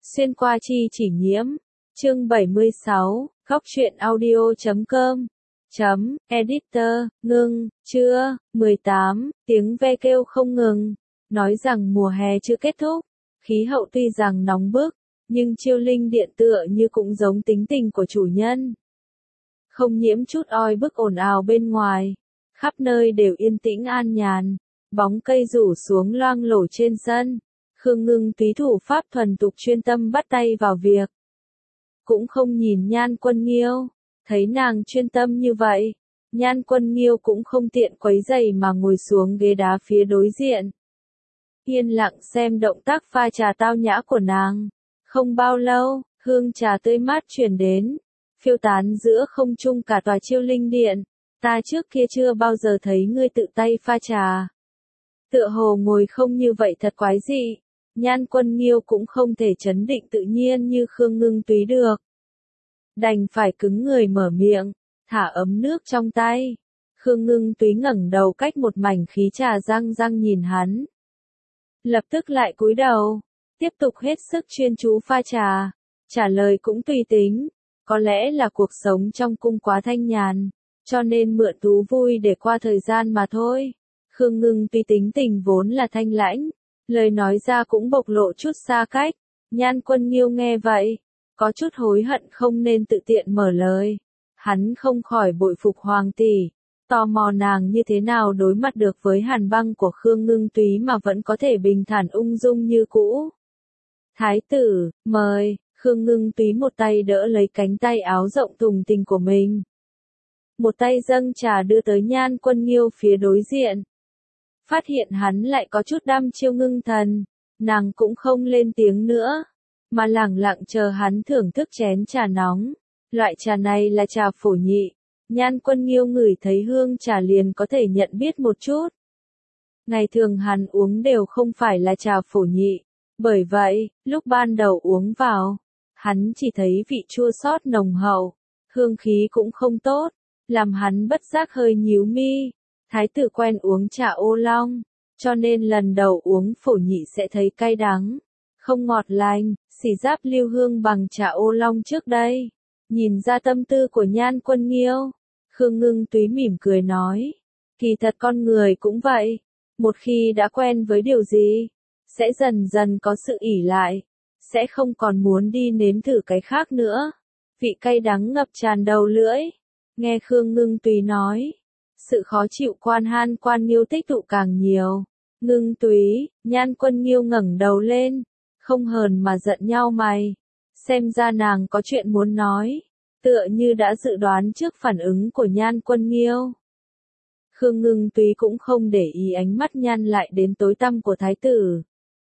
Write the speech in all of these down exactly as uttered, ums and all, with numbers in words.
Xuyên qua chi chỉ nhiễm. Chương bảy mươi sáu, góc truyện audio chấm com. Chấm, editor, ngưng, chưa, mười tám, tiếng ve kêu không ngừng. Nói rằng mùa hè chưa kết thúc. Khí hậu tuy rằng nóng bức, nhưng Chiêu Linh Điện tựa như cũng giống tính tình của chủ nhân. Không nhiễm chút oi bức ồn ào bên ngoài. Khắp nơi đều yên tĩnh an nhàn. Bóng cây rủ xuống loang lổ trên sân. Khương Ngưng túy thủ pháp thuần tục chuyên tâm bắt tay vào việc. Cũng không nhìn Nhan Quân Nghiêu. Thấy nàng chuyên tâm như vậy, Nhan Quân Nghiêu cũng không tiện quấy rầy mà ngồi xuống ghế đá phía đối diện. Yên lặng xem động tác pha trà tao nhã của nàng. Không bao lâu, hương trà tươi mát truyền đến, phiêu tán giữa không trung cả tòa Chiêu Linh Điện. Ta trước kia chưa bao giờ thấy ngươi tự tay pha trà. Tựa hồ ngồi không như vậy thật quái dị. Nhan Quân Nghiêu cũng không thể trấn định tự nhiên như Khương Ngưng túy được. Đành phải cứng người mở miệng, thả ấm nước trong tay. Khương Ngưng túy ngẩng đầu cách một mảnh khí trà răng răng nhìn hắn. Lập tức lại cúi đầu, tiếp tục hết sức chuyên chú pha trà. Trả lời cũng tùy tính, có lẽ là cuộc sống trong cung quá thanh nhàn, cho nên mượn thú vui để qua thời gian mà thôi. Khương Ngưng túy tính tình vốn là thanh lãnh, lời nói ra cũng bộc lộ chút xa cách. Nhan Quân Nghiêu nghe vậy, có chút hối hận không nên tự tiện mở lời. Hắn không khỏi bội phục hoàng tỷ, tò mò nàng như thế nào đối mặt được với hàn băng của Khương Ngưng túy mà vẫn có thể bình thản ung dung như cũ. Thái tử, mời. Khương Ngưng túy một tay đỡ lấy cánh tay áo rộng thùng thình của mình. Một tay dâng trà đưa tới Nhan Quân Nghiêu phía đối diện. Phát hiện hắn lại có chút đăm chiêu ngưng thần, nàng cũng không lên tiếng nữa, mà lẳng lặng chờ hắn thưởng thức chén trà nóng. Loại trà này là trà phổ nhị. Nhan Quân Nghiêu ngửi thấy hương trà liền có thể nhận biết một chút. Ngày thường hắn uống đều không phải là trà phổ nhị, bởi vậy, lúc ban đầu uống vào, hắn chỉ thấy vị chua xót nồng hậu, hương khí cũng không tốt, làm hắn bất giác hơi nhíu mi. Thái tử quen uống trà ô long, cho nên lần đầu uống phổ nhị sẽ thấy cay đắng, không ngọt lành, xỉ giáp lưu hương bằng trà ô long trước đây. Nhìn ra tâm tư của Nhan Quân Nghiêu, Khương Ngưng túy mỉm cười nói, kỳ thật con người cũng vậy, một khi đã quen với điều gì, sẽ dần dần có sự ỷ lại, sẽ không còn muốn đi nếm thử cái khác nữa. Vị cay đắng ngập tràn đầu lưỡi. Nghe Khương Ngưng túy nói, sự khó chịu quan han quan Nghiêu tích tụ càng nhiều. Ngưng túy, Nhan Quân Nghiêu ngẩng đầu lên, không hờn mà giận nhau mày. Xem ra nàng có chuyện muốn nói, tựa như đã dự đoán trước phản ứng của Nhan Quân Nghiêu. Khương Ngưng túy cũng không để ý ánh mắt nhăn lại đến tối tăm của thái tử.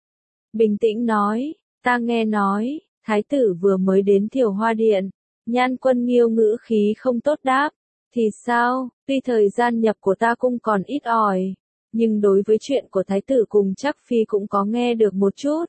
Bình tĩnh nói, ta nghe nói, thái tử vừa mới đến Thiều Hoa Điện. Nhan Quân Nghiêu ngữ khí không tốt đáp, thì sao, tuy thời gian nhập của ta cung còn ít ỏi, nhưng đối với chuyện của thái tử cùng Trác Phi cũng có nghe được một chút.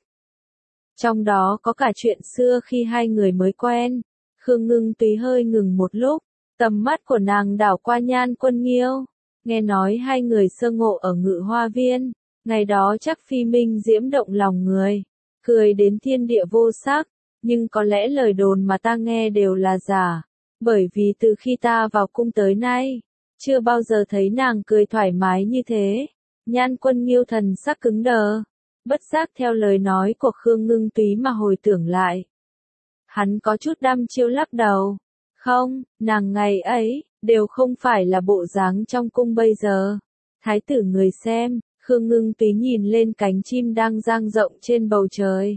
Trong đó có cả chuyện xưa khi hai người mới quen. Khương Ngưng túy hơi ngừng một lúc, tầm mắt của nàng đảo qua Nhan Quân Nghiêu. Nghe nói hai người sơ ngộ ở Ngự Hoa Viên, ngày đó Trác Phi minh diễm động lòng người, cười đến thiên địa vô sắc, nhưng có lẽ lời đồn mà ta nghe đều là giả, bởi vì từ khi ta vào cung tới nay, chưa bao giờ thấy nàng cười thoải mái như thế. Nhan Quân Nghiêu thần sắc cứng đờ, bất giác theo lời nói của Khương Ngưng túy mà hồi tưởng lại. Hắn có chút đăm chiêu lắc đầu, không, nàng ngày ấy, đều không phải là bộ dáng trong cung bây giờ. Thái tử người xem, Khương Ngưng túy nhìn lên cánh chim đang dang rộng trên bầu trời.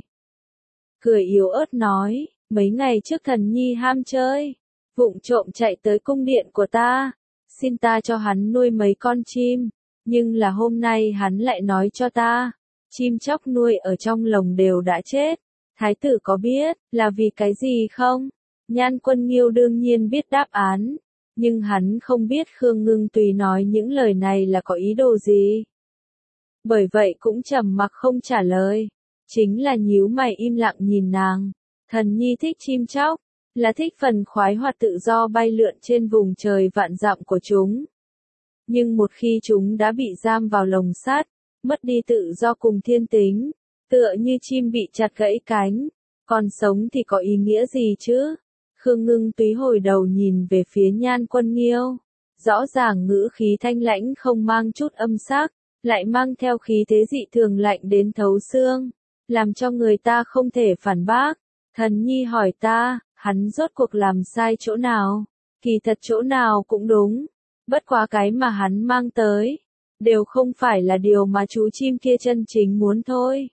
Cười yếu ớt nói, mấy ngày trước thần nhi ham chơi, vụng trộm chạy tới cung điện của ta, xin ta cho hắn nuôi mấy con chim, nhưng là hôm nay hắn lại nói cho ta, chim chóc nuôi ở trong lồng đều đã chết. Thái tử có biết là vì cái gì không? Nhan Quân Nghiêu đương nhiên biết đáp án, nhưng hắn không biết Khương Ngưng túy nói những lời này là có ý đồ gì. Bởi vậy cũng trầm mặc không trả lời, chính là nhíu mày im lặng nhìn nàng. Thần nhi thích chim chóc, là thích phần khoái hoạt tự do bay lượn trên vùng trời vạn dặm của chúng. Nhưng một khi chúng đã bị giam vào lồng sắt, mất đi tự do cùng thiên tính, tựa như chim bị chặt gãy cánh, Còn sống thì có ý nghĩa gì chứ? Khương Ngưng Túy hồi đầu nhìn về phía Nhan Quân Nghiêu. Rõ ràng ngữ khí thanh lãnh không mang chút âm sắc, lại mang theo khí thế dị thường lạnh đến thấu xương, làm cho người ta không thể phản bác. Thần nhi hỏi ta, hắn rốt cuộc làm sai chỗ nào? Kỳ thật chỗ nào cũng đúng, bất quá cái mà hắn mang tới, đều không phải là điều mà chú chim kia chân chính muốn thôi.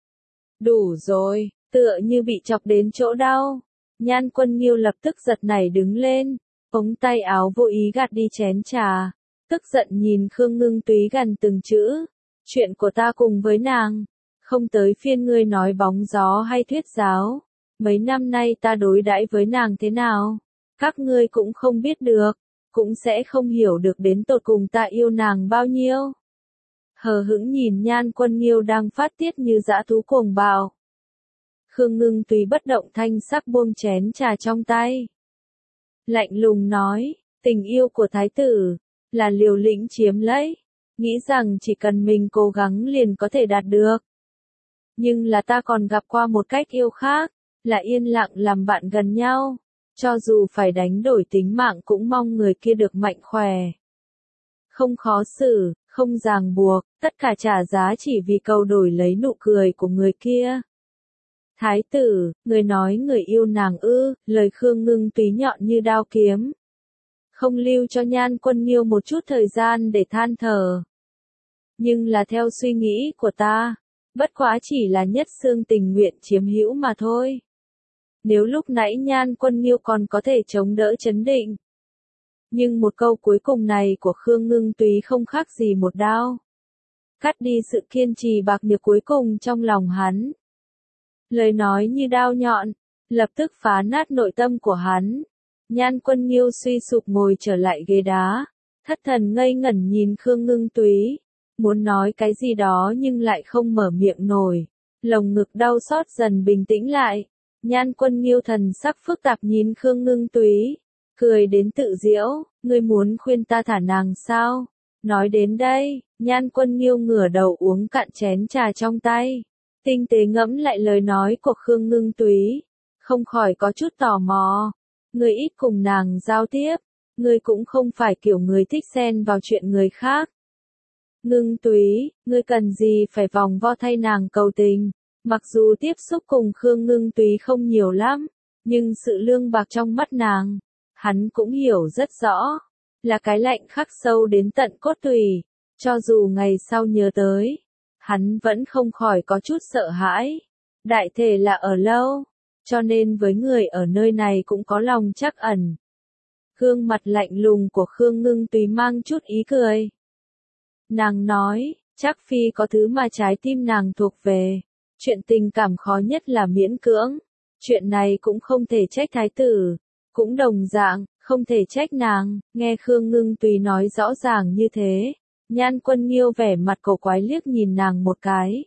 Đủ rồi, tựa như bị chọc đến chỗ đau. Nhan Quân Nghiêu lập tức giật nảy đứng lên, ống tay áo vô ý gạt đi chén trà, tức giận nhìn Khương Ngưng Túy gần từng chữ. Chuyện của ta cùng với nàng, không tới phiên ngươi nói bóng gió hay thuyết giáo. Mấy năm nay ta đối đãi với nàng thế nào, các ngươi cũng không biết được, cũng sẽ không hiểu được đến tột cùng ta yêu nàng bao nhiêu. Hờ hững nhìn Nhan Quân Nghiêu đang phát tiết như dã thú cuồng bạo. Khương Ngưng Túy bất động thanh sắc buông chén trà trong tay. Lạnh lùng nói, tình yêu của thái tử, là liều lĩnh chiếm lấy, nghĩ rằng chỉ cần mình cố gắng liền có thể đạt được. Nhưng là ta còn gặp qua một cách yêu khác, là yên lặng làm bạn gần nhau, cho dù phải đánh đổi tính mạng cũng mong người kia được mạnh khỏe. Không khó xử, không ràng buộc, tất cả trả giá chỉ vì cầu đổi lấy nụ cười của người kia. Thái tử, người nói người yêu nàng ư? Lời Khương Ngưng Túy nhọn như đao kiếm. Không lưu cho Nhan Quân Nghiêu một chút thời gian để than thở. Nhưng là theo suy nghĩ của ta, bất quá chỉ là nhất xương tình nguyện chiếm hữu mà thôi. Nếu lúc nãy Nhan Quân Nghiêu còn có thể chống đỡ chấn định. Nhưng một câu cuối cùng này của Khương Ngưng Túy không khác gì một đao. Cắt đi sự kiên trì bạc nhược cuối cùng trong lòng hắn. Lời nói như đao nhọn, lập tức phá nát nội tâm của hắn. Nhan Quân Nghiêu suy sụp ngồi trở lại ghế đá, thất thần ngây ngẩn nhìn Khương Ngưng Túy, muốn nói cái gì đó nhưng lại không mở miệng nổi, lồng ngực đau xót dần bình tĩnh lại. Nhan Quân Nghiêu thần sắc phức tạp nhìn Khương Ngưng Túy, cười đến tự giễu, ngươi muốn khuyên ta thả nàng sao? Nói đến đây, Nhan Quân Nghiêu ngửa đầu uống cạn chén trà trong tay, tinh tế ngẫm lại lời nói của Khương Ngưng Túy, không khỏi có chút tò mò. Ngươi ít cùng nàng giao tiếp, ngươi cũng không phải kiểu người thích xen vào chuyện người khác. Ngưng Túy, ngươi cần gì phải vòng vo thay nàng cầu tình? Mặc dù tiếp xúc cùng Khương Ngưng Túy không nhiều lắm, nhưng sự lương bạc trong mắt nàng, hắn cũng hiểu rất rõ, là cái lạnh khắc sâu đến tận cốt tủy, cho dù ngày sau nhớ tới, hắn vẫn không khỏi có chút sợ hãi. Đại thể là ở lâu, cho nên với người ở nơi này cũng có lòng trắc ẩn. Gương mặt lạnh lùng của Khương Ngưng Túy mang chút ý cười. Nàng nói, chắc phi có thứ mà trái tim nàng thuộc về. Chuyện tình cảm khó nhất là miễn cưỡng. Chuyện này cũng không thể trách thái tử. Cũng đồng dạng, không thể trách nàng. Nghe Khương Ngưng Túy nói rõ ràng như thế. Nhan Quân Nghiêu vẻ mặt cổ quái liếc nhìn nàng một cái.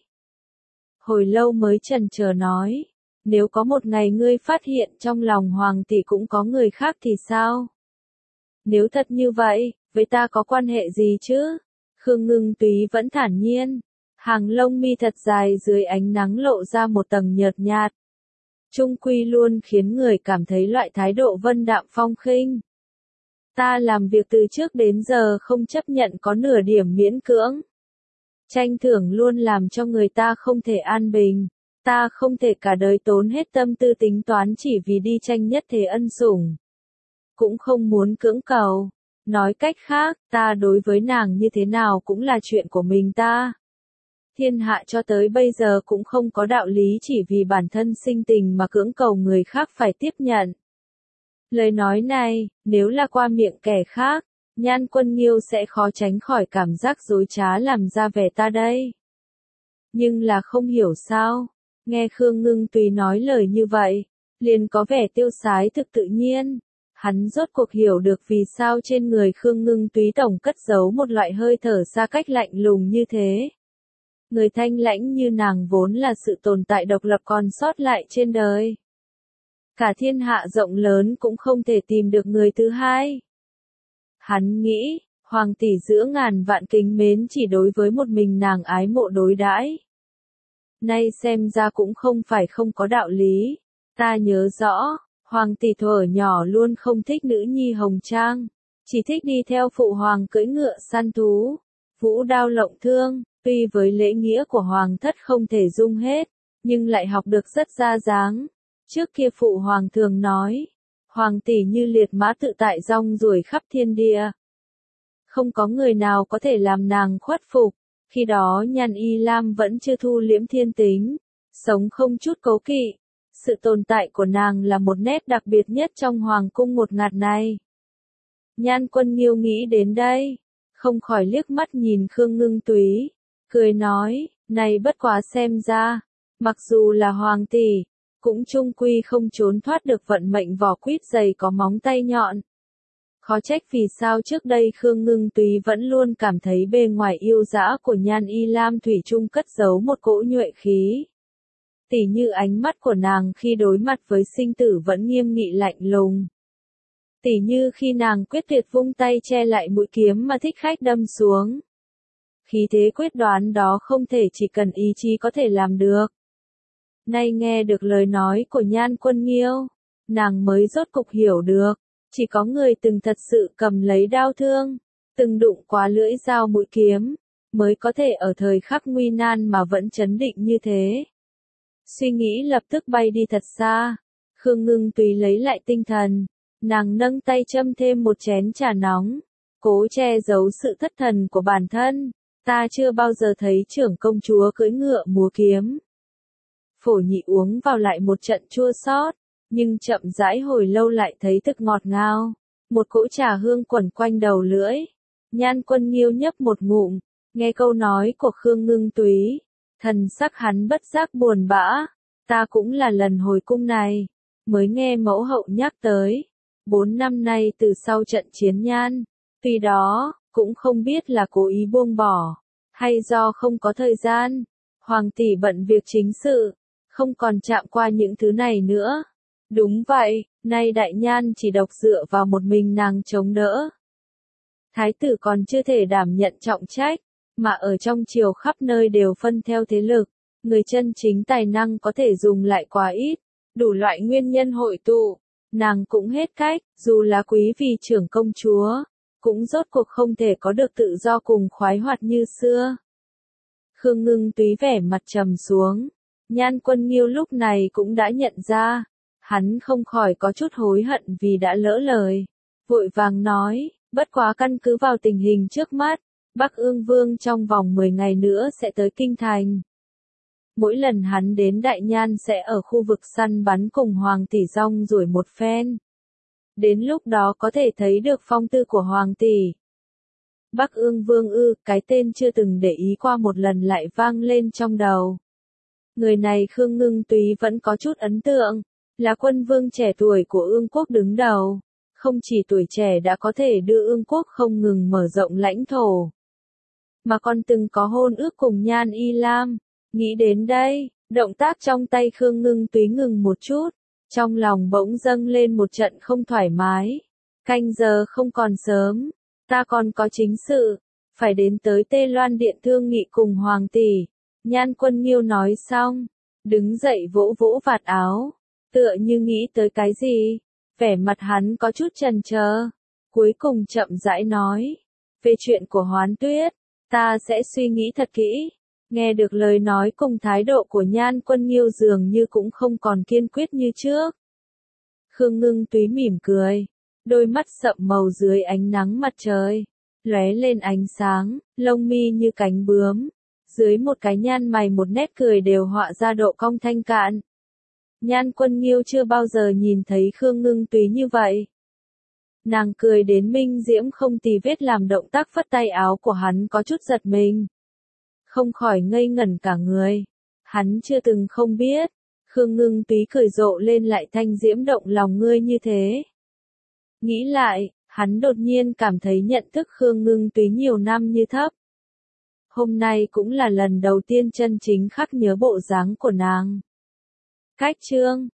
Hồi lâu mới chần chờ nói. Nếu có một ngày ngươi phát hiện trong lòng hoàng tỷ cũng có người khác thì sao? Nếu thật như vậy, với ta có quan hệ gì chứ? Khương Ngưng Túy vẫn thản nhiên. Hàng lông mi thật dài dưới ánh nắng lộ ra một tầng nhợt nhạt. Trung quy luôn khiến người cảm thấy loại thái độ vân đạm phong khinh. Ta làm việc từ trước đến giờ không chấp nhận có nửa điểm miễn cưỡng. Tranh thưởng luôn làm cho người ta không thể an bình. Ta không thể cả đời tốn hết tâm tư tính toán chỉ vì đi tranh nhất thế ân sủng. Cũng không muốn cưỡng cầu. Nói cách khác, ta đối với nàng như thế nào cũng là chuyện của mình ta. Thiên hạ cho tới bây giờ cũng không có đạo lý chỉ vì bản thân sinh tình mà cưỡng cầu người khác phải tiếp nhận. Lời nói này, nếu là qua miệng kẻ khác, Nhan Quân Nghiêu sẽ khó tránh khỏi cảm giác dối trá làm ra vẻ ta đây. Nhưng là không hiểu sao, nghe Khương Ngưng Túy nói lời như vậy, liền có vẻ tiêu sái thực tự nhiên. Hắn rốt cuộc hiểu được vì sao trên người Khương Ngưng Túy tổng cất giấu một loại hơi thở xa cách lạnh lùng như thế. Người thanh lãnh như nàng vốn là sự tồn tại độc lập còn sót lại trên đời. Cả thiên hạ rộng lớn cũng không thể tìm được người thứ hai. Hắn nghĩ, hoàng tỷ giữa ngàn vạn kính mến chỉ đối với một mình nàng ái mộ đối đãi. Nay xem ra cũng không phải không có đạo lý. Ta nhớ rõ, Hoàng tỷ thuở nhỏ luôn không thích nữ nhi hồng trang, chỉ thích đi theo phụ hoàng cưỡi ngựa săn thú, vũ đao lộng thương, tuy với lễ nghĩa của hoàng thất không thể dung hết, nhưng lại học được rất ra dáng. Trước kia phụ hoàng thường nói, hoàng tỷ như liệt mã tự tại rong ruổi khắp thiên địa. Không có người nào có thể làm nàng khuất phục, khi đó Nhan Y Lam vẫn chưa thu liễm thiên tính, sống không chút cố kỵ. Sự tồn tại của nàng là một nét đặc biệt nhất trong hoàng cung một ngạt này. Nhan Quân Nghiêu nghĩ đến đây, không khỏi liếc mắt nhìn Khương Ngưng Túy, cười nói, này bất quá xem ra, mặc dù là hoàng tỷ, cũng chung quy không trốn thoát được vận mệnh vỏ quýt dày có móng tay nhọn. Khó trách vì sao trước đây Khương Ngưng Túy vẫn luôn cảm thấy bề ngoài yêu dã của Nhan Y Lam thủy chung cất giấu một cỗ nhuệ khí. Tỉ như ánh mắt của nàng khi đối mặt với sinh tử vẫn nghiêm nghị lạnh lùng. Tỉ như khi nàng quyết tuyệt vung tay che lại mũi kiếm mà thích khách đâm xuống. Khí thế quyết đoán đó không thể chỉ cần ý chí có thể làm được. Nay nghe được lời nói của Nhan Quân Nghiêu, nàng mới rốt cục hiểu được, chỉ có người từng thật sự cầm lấy đao thương, từng đụng qua lưỡi dao mũi kiếm, mới có thể ở thời khắc nguy nan mà vẫn trấn định như thế. Suy nghĩ lập tức bay đi thật xa, Khương Ngưng Túy lấy lại tinh thần, nàng nâng tay châm thêm một chén trà nóng, cố che giấu sự thất thần của bản thân, ta chưa bao giờ thấy trưởng công chúa cưỡi ngựa múa kiếm. Phổ Nhị uống vào lại một trận chua xót, nhưng chậm rãi hồi lâu lại thấy thực ngọt ngào, một cỗ trà hương quẩn quanh đầu lưỡi. Nhan Quân Nghiêu nhấp một ngụm, nghe câu nói của Khương Ngưng Túy, thần sắc hắn bất giác buồn bã, ta cũng là lần hồi cung này, mới nghe mẫu hậu nhắc tới, bốn năm nay từ sau trận chiến Nhan, tuy đó, cũng không biết là cố ý buông bỏ, hay do không có thời gian, hoàng tỷ bận việc chính sự, không còn chạm qua những thứ này nữa. Đúng vậy, nay Đại Nhan chỉ độc dựa vào một mình nàng chống đỡ. Thái tử còn chưa thể đảm nhận trọng trách, mà ở trong triều khắp nơi đều phân theo thế lực, người chân chính tài năng có thể dùng lại quá ít, đủ loại nguyên nhân hội tụ, nàng cũng hết cách, dù là quý vì trưởng công chúa, cũng rốt cuộc không thể có được tự do cùng khoái hoạt như xưa. Khương Ngưng Túy vẻ mặt trầm xuống, Nhan Quân Nghiêu lúc này cũng đã nhận ra, hắn không khỏi có chút hối hận vì đã lỡ lời, vội vàng nói, bất quá căn cứ vào tình hình trước mắt, Bắc Ương Vương trong vòng mười ngày nữa sẽ tới Kinh Thành. Mỗi lần hắn đến Đại Nhan sẽ ở khu vực săn bắn cùng Hoàng tỷ rong ruổi một phen. Đến lúc đó có thể thấy được phong tư của Hoàng tỷ. Bắc Ương Vương ư, cái tên chưa từng để ý qua một lần lại vang lên trong đầu. Người này Khương Ngưng Túy vẫn có chút ấn tượng, là quân vương trẻ tuổi của Ương quốc đứng đầu. Không chỉ tuổi trẻ đã có thể đưa Ương quốc không ngừng mở rộng lãnh thổ, mà còn từng có hôn ước cùng Nhan Y Lam. Nghĩ đến đây, động tác trong tay Khương Ngưng Túy ngừng một chút, trong lòng bỗng dâng lên một trận không thoải mái. Canh giờ không còn sớm, ta còn có chính sự, phải đến tới Tê Loan Điện thương nghị cùng Hoàng tỷ. Nhan Quân Nghiêu nói xong, đứng dậy vỗ vỗ vạt áo, tựa như nghĩ tới cái gì, vẻ mặt hắn có chút chần chờ, cuối cùng chậm rãi nói, về chuyện của Hoán Tuyết, ta sẽ suy nghĩ thật kỹ. Nghe được lời nói cùng thái độ của Nhan Quân Nghiêu dường như cũng không còn kiên quyết như trước. Khương Ngưng Túy mỉm cười, đôi mắt sậm màu dưới ánh nắng mặt trời, lóe lên ánh sáng, lông mi như cánh bướm, dưới một cái nhan mày một nét cười đều họa ra độ cong thanh cạn. Nhan Quân Nghiêu chưa bao giờ nhìn thấy Khương Ngưng Túy như vậy. Nàng cười đến minh diễm không tì vết làm động tác phất tay áo của hắn có chút giật mình. Không khỏi ngây ngẩn cả người. Hắn chưa từng không biết, Khương Ngưng Túy cười rộ lên lại thanh diễm động lòng ngươi như thế. Nghĩ lại, hắn đột nhiên cảm thấy nhận thức Khương Ngưng Túy nhiều năm như thấp. Hôm nay cũng là lần đầu tiên chân chính khắc nhớ bộ dáng của nàng. Cách chương